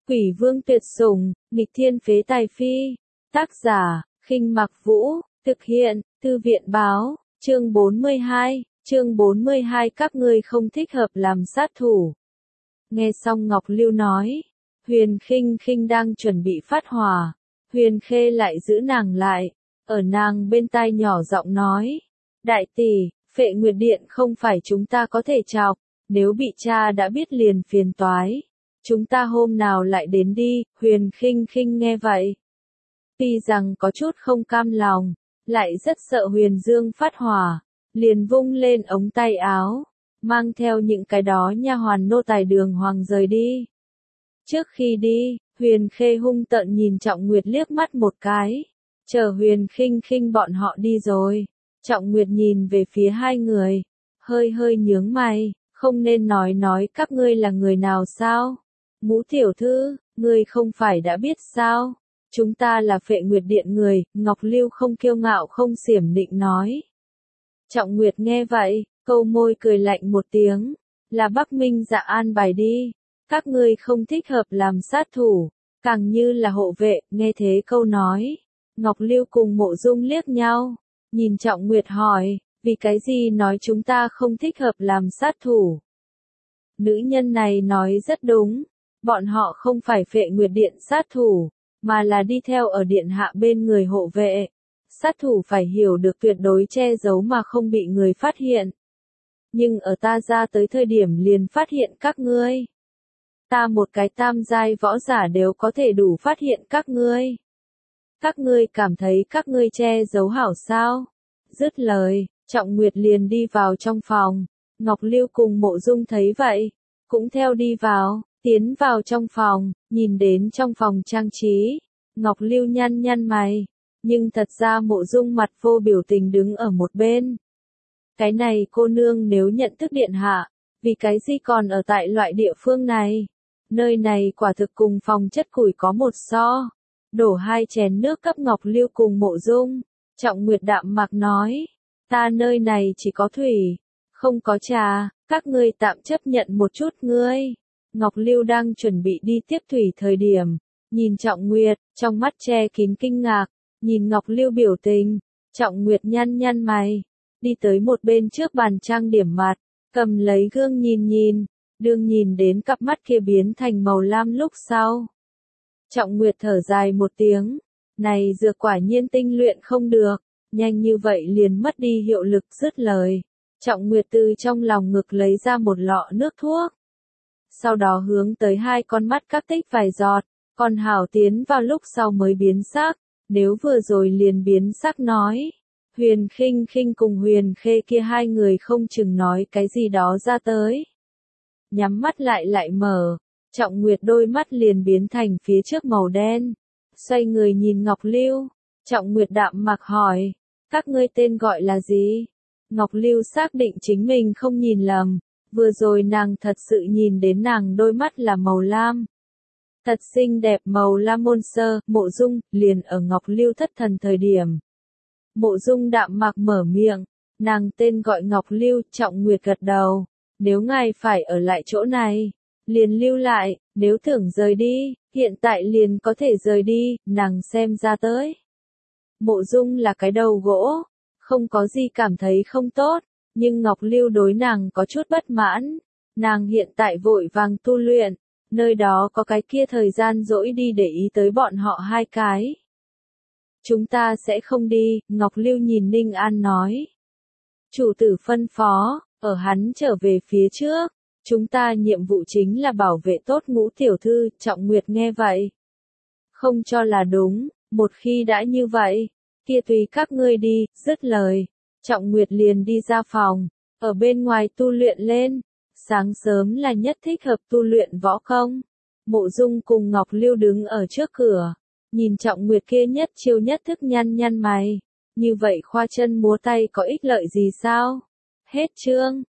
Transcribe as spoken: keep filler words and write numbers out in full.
Quỷ vương tuyệt sủng, nghịch thiên phế tài phi. Tác giả, Khinh Mặc Vũ, thực hiện, Thư viện báo, chương bốn mươi hai, chương bốn mươi hai các ngươi không thích hợp làm sát thủ. Nghe xong Ngọc Lưu nói, Huyền Khinh Khinh đang chuẩn bị phát hỏa, Huyền Khê lại giữ nàng lại, ở nàng bên tai nhỏ giọng nói, đại tỷ, Phệ Nguyệt Điện không phải chúng ta có thể chọc, nếu bị cha đã biết liền phiền toái. Chúng ta hôm nào lại đến đi, Huyền Khinh Khinh nghe vậy. Tuy rằng có chút không cam lòng, lại rất sợ Huyền Dương phát hỏa, liền vung lên ống tay áo, mang theo những cái đó nha hoàn nô tài đường hoàng rời đi. Trước khi đi, Huyền Khê hung tợn nhìn Trọng Nguyệt liếc mắt một cái, chờ Huyền Khinh Khinh bọn họ đi rồi. Trọng Nguyệt nhìn về phía hai người, hơi hơi nhướng mày, không nên nói nói các ngươi là người nào sao? Ngũ tiểu thư, ngươi không phải đã biết sao? Chúng ta là Phệ Nguyệt Điện người, Ngọc Lưu không kiêu ngạo không xiểm nịnh nói. Trọng Nguyệt nghe vậy, câu môi cười lạnh một tiếng, là Bắc Minh Dạ an bài đi, các ngươi không thích hợp làm sát thủ, càng như là hộ vệ, nghe thế câu nói. Ngọc Lưu cùng Mộ Dung liếc nhau, nhìn Trọng Nguyệt hỏi, vì cái gì nói chúng ta không thích hợp làm sát thủ? Nữ nhân này nói rất đúng, bọn họ không phải Phệ Nguyệt Điện sát thủ, mà là đi theo ở điện hạ bên người hộ vệ. Sát thủ phải hiểu được tuyệt đối che giấu mà không bị người phát hiện. Nhưng ở ta ra tới thời điểm liền phát hiện các ngươi. Ta một cái tam giai võ giả đều có thể đủ phát hiện các ngươi. Các ngươi cảm thấy các ngươi che giấu hảo sao? Dứt lời, Trọng Nguyệt liền đi vào trong phòng. Ngọc Lưu cùng Mộ Dung thấy vậy, cũng theo đi vào, tiến vào trong phòng, nhìn đến trong phòng trang trí. Ngọc Lưu nhăn nhăn mày, nhưng thật ra Mộ Dung mặt vô biểu tình đứng ở một bên. Cái này cô nương nếu nhận thức điện hạ, vì cái gì còn ở tại loại địa phương này? Nơi này quả thực cùng phòng chất củi có một so. Đổ hai chén nước cấp Ngọc Lưu cùng Mộ Dung. Trọng Nguyệt đạm mạc nói, ta nơi này chỉ có thủy, không có trà, các ngươi tạm chấp nhận một chút ngươi. Ngọc Lưu đang chuẩn bị đi tiếp thủy thời điểm, nhìn Trọng Nguyệt, trong mắt che kín kinh ngạc, nhìn Ngọc Lưu biểu tình, Trọng Nguyệt nhăn nhăn mày, đi tới một bên trước bàn trang điểm mặt, cầm lấy gương nhìn nhìn, đương nhìn đến cặp mắt kia biến thành màu lam lúc sau. Trọng Nguyệt thở dài một tiếng, này dược quả nhiên tinh luyện không được, nhanh như vậy liền mất đi hiệu lực. Dứt lời, Trọng Nguyệt từ trong lòng ngực lấy ra một lọ nước thuốc. Sau đó hướng tới hai con mắt các tích vài giọt, còn hảo tiến vào lúc sau mới biến sắc, nếu vừa rồi liền biến sắc nói. Huyền Khinh Khinh cùng Huyền Khê kia hai người không chừng nói cái gì đó ra tới. Nhắm mắt lại lại mở, Trọng Nguyệt đôi mắt liền biến thành phía trước màu đen. Xoay người nhìn Ngọc Lưu, Trọng Nguyệt đạm mạc hỏi, các ngươi tên gọi là gì? Ngọc Lưu xác định chính mình không nhìn lầm, vừa rồi nàng thật sự nhìn đến nàng đôi mắt là màu lam. Thật xinh đẹp màu lam môn sơ, Mộ Dung, liền ở Ngọc Lưu thất thần thời điểm. Mộ Dung đạm mạc mở miệng, nàng tên gọi Ngọc Lưu. Trọng Nguyệt gật đầu, nếu ngài phải ở lại chỗ này, liền lưu lại, nếu tưởng rời đi, hiện tại liền có thể rời đi, nàng xem ra tới. Mộ Dung là cái đầu gỗ, không có gì cảm thấy không tốt, nhưng Ngọc Lưu đối nàng có chút bất mãn, nàng hiện tại vội vàng tu luyện, nơi đó có cái kia thời gian rỗi đi để ý tới bọn họ hai cái. Chúng ta sẽ không đi, Ngọc Lưu nhìn Ninh An nói. Chủ tử phân phó, ở hắn trở về phía trước, chúng ta nhiệm vụ chính là bảo vệ tốt Ngũ tiểu thư. Trọng Nguyệt nghe vậy, không cho là đúng, một khi đã như vậy, kia tùy các ngươi đi. Dứt lời, Trọng Nguyệt liền đi ra phòng, ở bên ngoài tu luyện lên. Sáng sớm là nhất thích hợp tu luyện võ công. Mộ Dung cùng Ngọc Lưu đứng ở trước cửa, nhìn Trọng Nguyệt kia nhất chiêu nhất thức nhăn nhăn mày, như vậy khoa chân múa tay có ích lợi gì sao? Hết chương.